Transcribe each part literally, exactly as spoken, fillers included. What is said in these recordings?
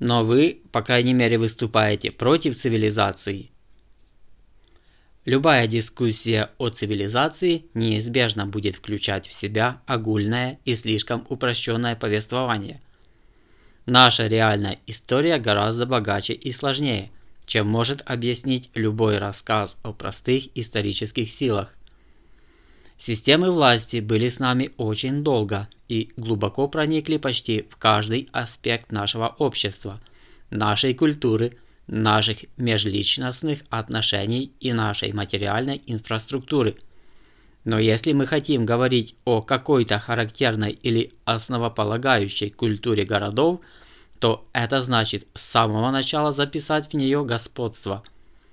но вы, по крайней мере, выступаете против цивилизации. Любая дискуссия о цивилизации неизбежно будет включать в себя огульное и слишком упрощенное повествование. Наша реальная история гораздо богаче и сложнее, чем может объяснить любой рассказ о простых исторических силах. Системы власти были с нами очень долго и глубоко проникли почти в каждый аспект нашего общества, нашей культуры, наших межличностных отношений и нашей материальной инфраструктуры. Но если мы хотим говорить о какой-то характерной или основополагающей культуре городов, то это значит с самого начала записать в нее господство.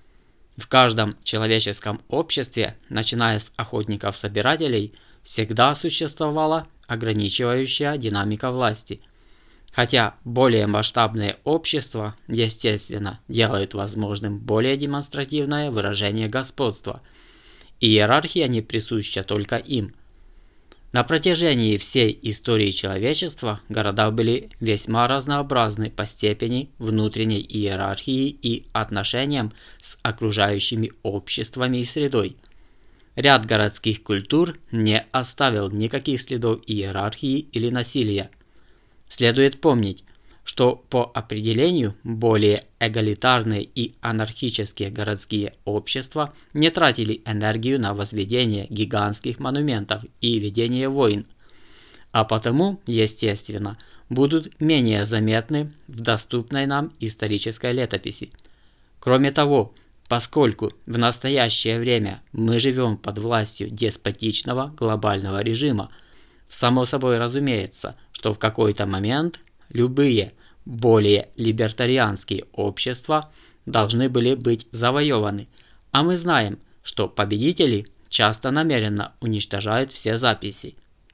В каждом человеческом обществе, начиная с охотников-собирателей, всегда существовала ограничивающая динамика власти. Хотя более масштабные общества, естественно, делают возможным более демонстративное выражение господства. Иерархия не присуща только им. На протяжении всей истории человечества города были весьма разнообразны по степени внутренней иерархии и отношениям с окружающими обществами и средой. Ряд городских культур не оставил никаких следов иерархии или насилия. Следует помнить, что по определению более эгалитарные и анархические городские общества не тратили энергию на возведение гигантских монументов и ведение войн, а потому, естественно, будут менее заметны в доступной нам исторической летописи. Кроме того, поскольку в настоящее время мы живем под властью деспотичного глобального режима, само собой разумеется, что в какой-то момент любые более либертарианские общества должны были быть завоеваны, а мы знаем, что победители часто намеренно уничтожают все записи.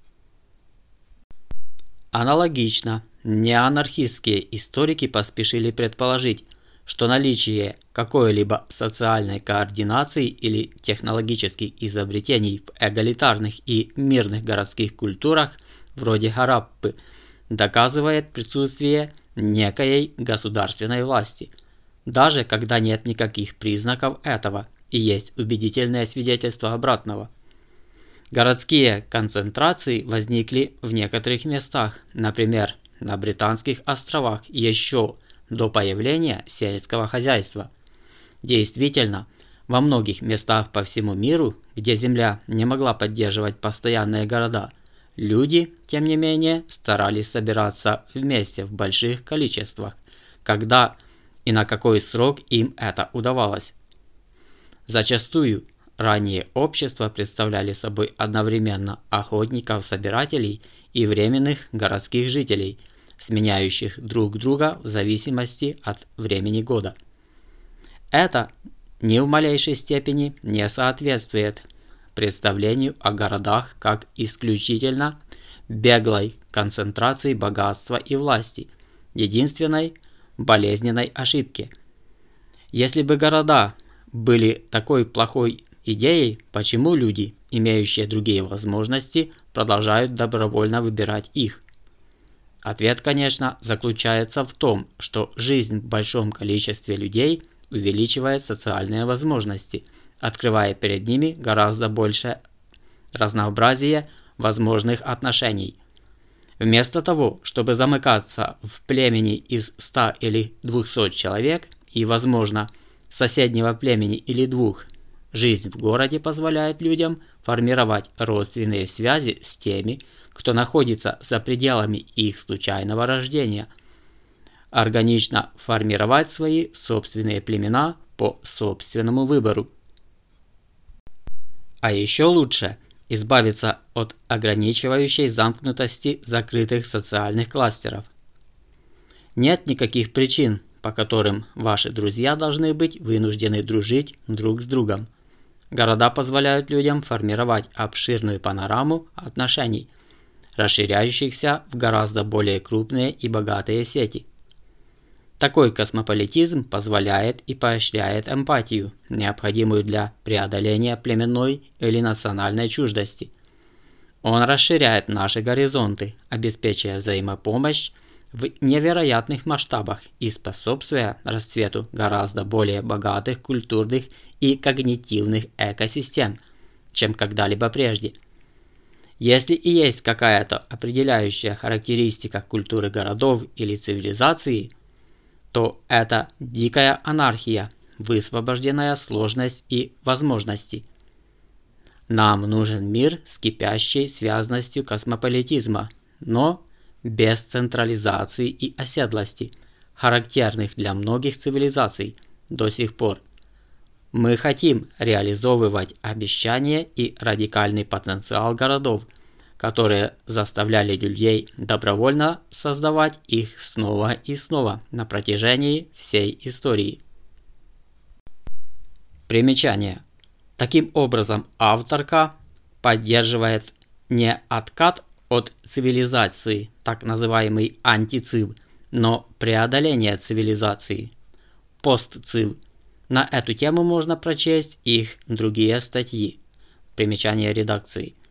Аналогично, неанархистские историки поспешили предположить, что наличие какой-либо социальной координации или технологических изобретений в эгалитарных и мирных городских культурах вроде Хараппы доказывает присутствие некой государственной власти, даже когда нет никаких признаков этого и есть убедительное свидетельство обратного. Городские концентрации возникли в некоторых местах, например, на Британских островах еще до появления сельского хозяйства. Действительно, во многих местах по всему миру, где земля не могла поддерживать постоянные города, люди, тем не менее, старались собираться вместе в больших количествах, когда и на какой срок им это удавалось. Зачастую ранние общества представляли собой одновременно охотников-собирателей и временных городских жителей, сменяющих друг друга в зависимости от времени года. Это ни в малейшей степени не соответствует представлению о городах как исключительно беглой концентрации богатства и власти, единственной болезненной ошибки. Если бы города были такой плохой идеей, почему люди, имеющие другие возможности, продолжают добровольно выбирать их? Ответ, конечно, заключается в том, что жизнь в большом количестве людей увеличивает социальные возможности, открывая перед ними гораздо больше разнообразия возможных отношений. Вместо того, чтобы замыкаться в племени из ста или двухсот человек и, возможно, соседнего племени или двух, жизнь в городе позволяет людям формировать родственные связи с теми, кто находится за пределами их случайного рождения, органично формировать свои собственные племена по собственному выбору. А еще лучше избавиться от ограничивающей замкнутости закрытых социальных кластеров. Нет никаких причин, по которым ваши друзья должны быть вынуждены дружить друг с другом. Города позволяют людям формировать обширную панораму отношений, расширяющихся в гораздо более крупные и богатые сети. Такой космополитизм позволяет и поощряет эмпатию, необходимую для преодоления племенной или национальной чуждости. Он расширяет наши горизонты, обеспечивая взаимопомощь в невероятных масштабах и способствуя расцвету гораздо более богатых культурных и когнитивных экосистем, чем когда-либо прежде. Если и есть какая-то определяющая характеристика культуры городов или цивилизации, то это дикая анархия, высвобожденная сложность и возможности. Нам нужен мир с кипящей связностью космополитизма, но без централизации и оседлости, характерных для многих цивилизаций до сих пор. Мы хотим реализовывать обещания и радикальный потенциал городов, которые заставляли людей добровольно создавать их снова и снова на протяжении всей истории. Примечание. Таким образом, авторка поддерживает не откат от цивилизации, так называемый антицив, но преодоление цивилизации, постцив. На эту тему можно прочесть их другие статьи. Примечание редакции.